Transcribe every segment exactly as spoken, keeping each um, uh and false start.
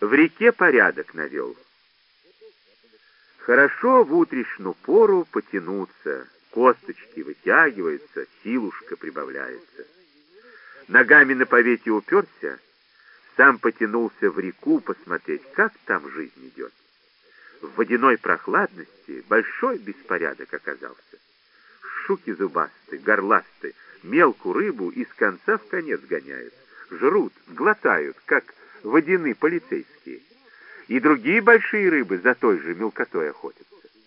В реке порядок навел. Хорошо в утрешнюю пору потянуться, косточки вытягиваются, силушка прибавляется. Ногами на повете уперся, сам потянулся в реку посмотреть, как там жизнь идет. В водяной прохладности большой беспорядок оказался. Щуки зубастые, горластые, мелкую рыбу из конца в конец гоняют, жрут, глотают, как водяные полицейские. И другие большие рыбы за той же мелкотой охотятся.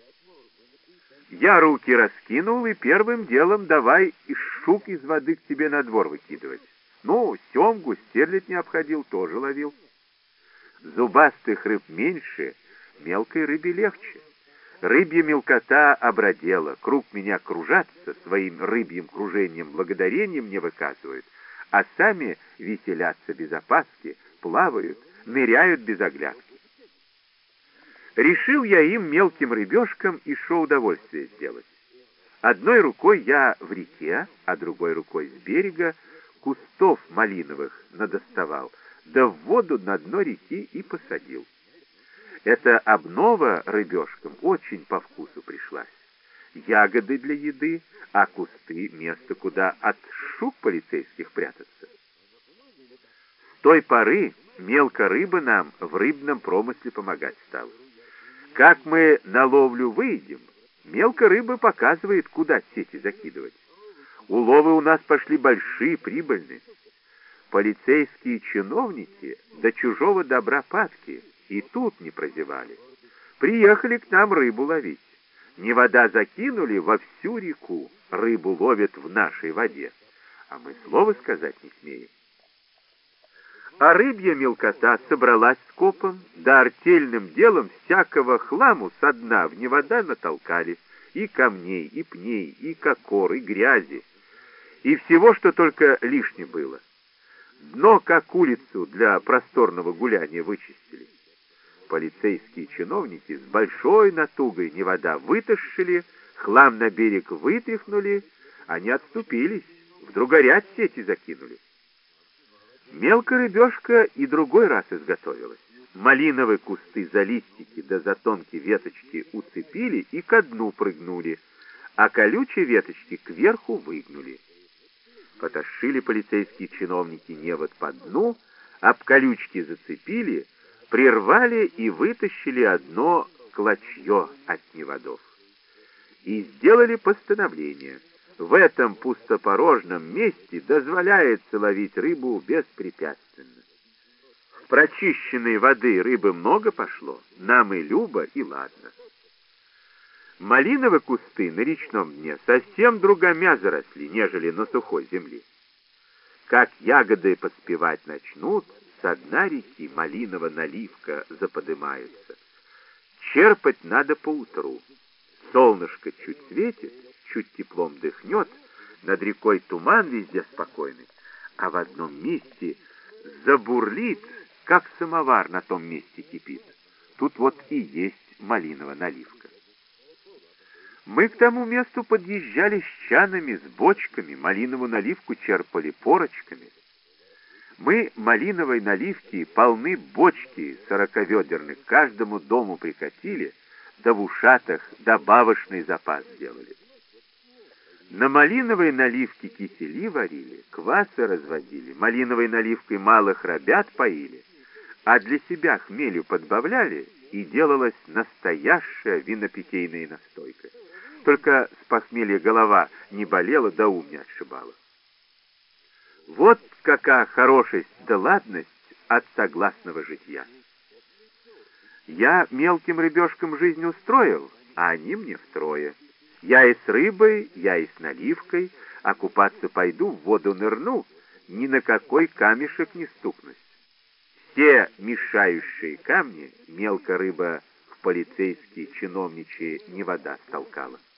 Я руки раскинул и первым делом давай из щук из воды к тебе на двор выкидывать. Ну, семгу, стерлядь не обходил, тоже ловил. Зубастых рыб меньше, мелкой рыбе легче. Рыбья мелкота обродела, круг меня кружатся, своим рыбьим кружением благодарение мне выказывают, а сами веселятся без опаски, плавают, ныряют без оглядки. Решил я им, мелким рыбешкам, и шо удовольствие сделать. Одной рукой я в реке, а другой рукой с берега кустов малиновых надоставал, да в воду на дно реки и посадил. Эта обнова рыбешкам очень по вкусу пришлась. Ягоды для еды, а кусты — место, куда от щук полицейских прятаться. С той поры мелкая рыба нам в рыбном промысле помогать стала. Как мы на ловлю выйдем, мелкая рыба показывает, куда сети закидывать. Уловы у нас пошли большие, прибыльные. Полицейские чиновники до чужого добра падки и тут не прозевали. Приехали к нам рыбу ловить. Не вода закинули во всю реку, рыбу ловят в нашей воде, а мы слова сказать не смеем. А рыбья мелкота собралась скопом, да артельным делом всякого хламу со дна в невода натолкали, и камней, и пней, и кокор, и грязи, и всего, что только лишнее было. Дно, как улицу для просторного гуляния, вычистили. Полицейские чиновники с большой натугой невода вытащили, хлам на берег вытряхнули, они отступились, в другоряд сети закинули. Мелкая рыбешка и другой раз изготовилась. Малиновые кусты за листики да за тонкие веточки уцепили и ко дну прыгнули, а колючие веточки кверху выгнули. Потащили полицейские чиновники невод по дну, об колючки зацепили, прервали и вытащили одно клочье от неводов. И сделали постановление: в этом пустопорожном месте дозволяется ловить рыбу беспрепятственно. В прочищенной воды рыбы много пошло, нам и любо, и ладно. Малиновые кусты на речном дне совсем другомя заросли, нежели на сухой земле. Как ягоды поспевать начнут, со дна реки малиновая наливка заподымается. Черпать надо поутру. Солнышко чуть светит, чуть теплом дыхнет, над рекой туман везде спокойный, а в одном месте забурлит, как самовар на том месте кипит. Тут вот и есть малиновая наливка. Мы к тому месту подъезжали с чанами, с бочками, малиновую наливку черпали порочками. Мы малиновой наливки полны бочки сороковедерных к каждому дому прикатили, да в ушатах добавочный запас сделали. На малиновой наливке кисели варили, квасы разводили, малиновой наливкой малых ребят поили, а для себя хмелю подбавляли, и делалась настоящая винопитейная настойка. Только с похмелья голова не болела, да ум не отшибала. Вот какая хорошесть да ладность от согласного житья. Я мелким рыбешкам жизнь устроил, а они мне втрое. Я и с рыбой, я и с наливкой, а купаться пойду, в воду нырну, ни на какой камешек не стукнусь. Все мешающие камни мелкая рыба в полицейские чиновничьи невода столкала.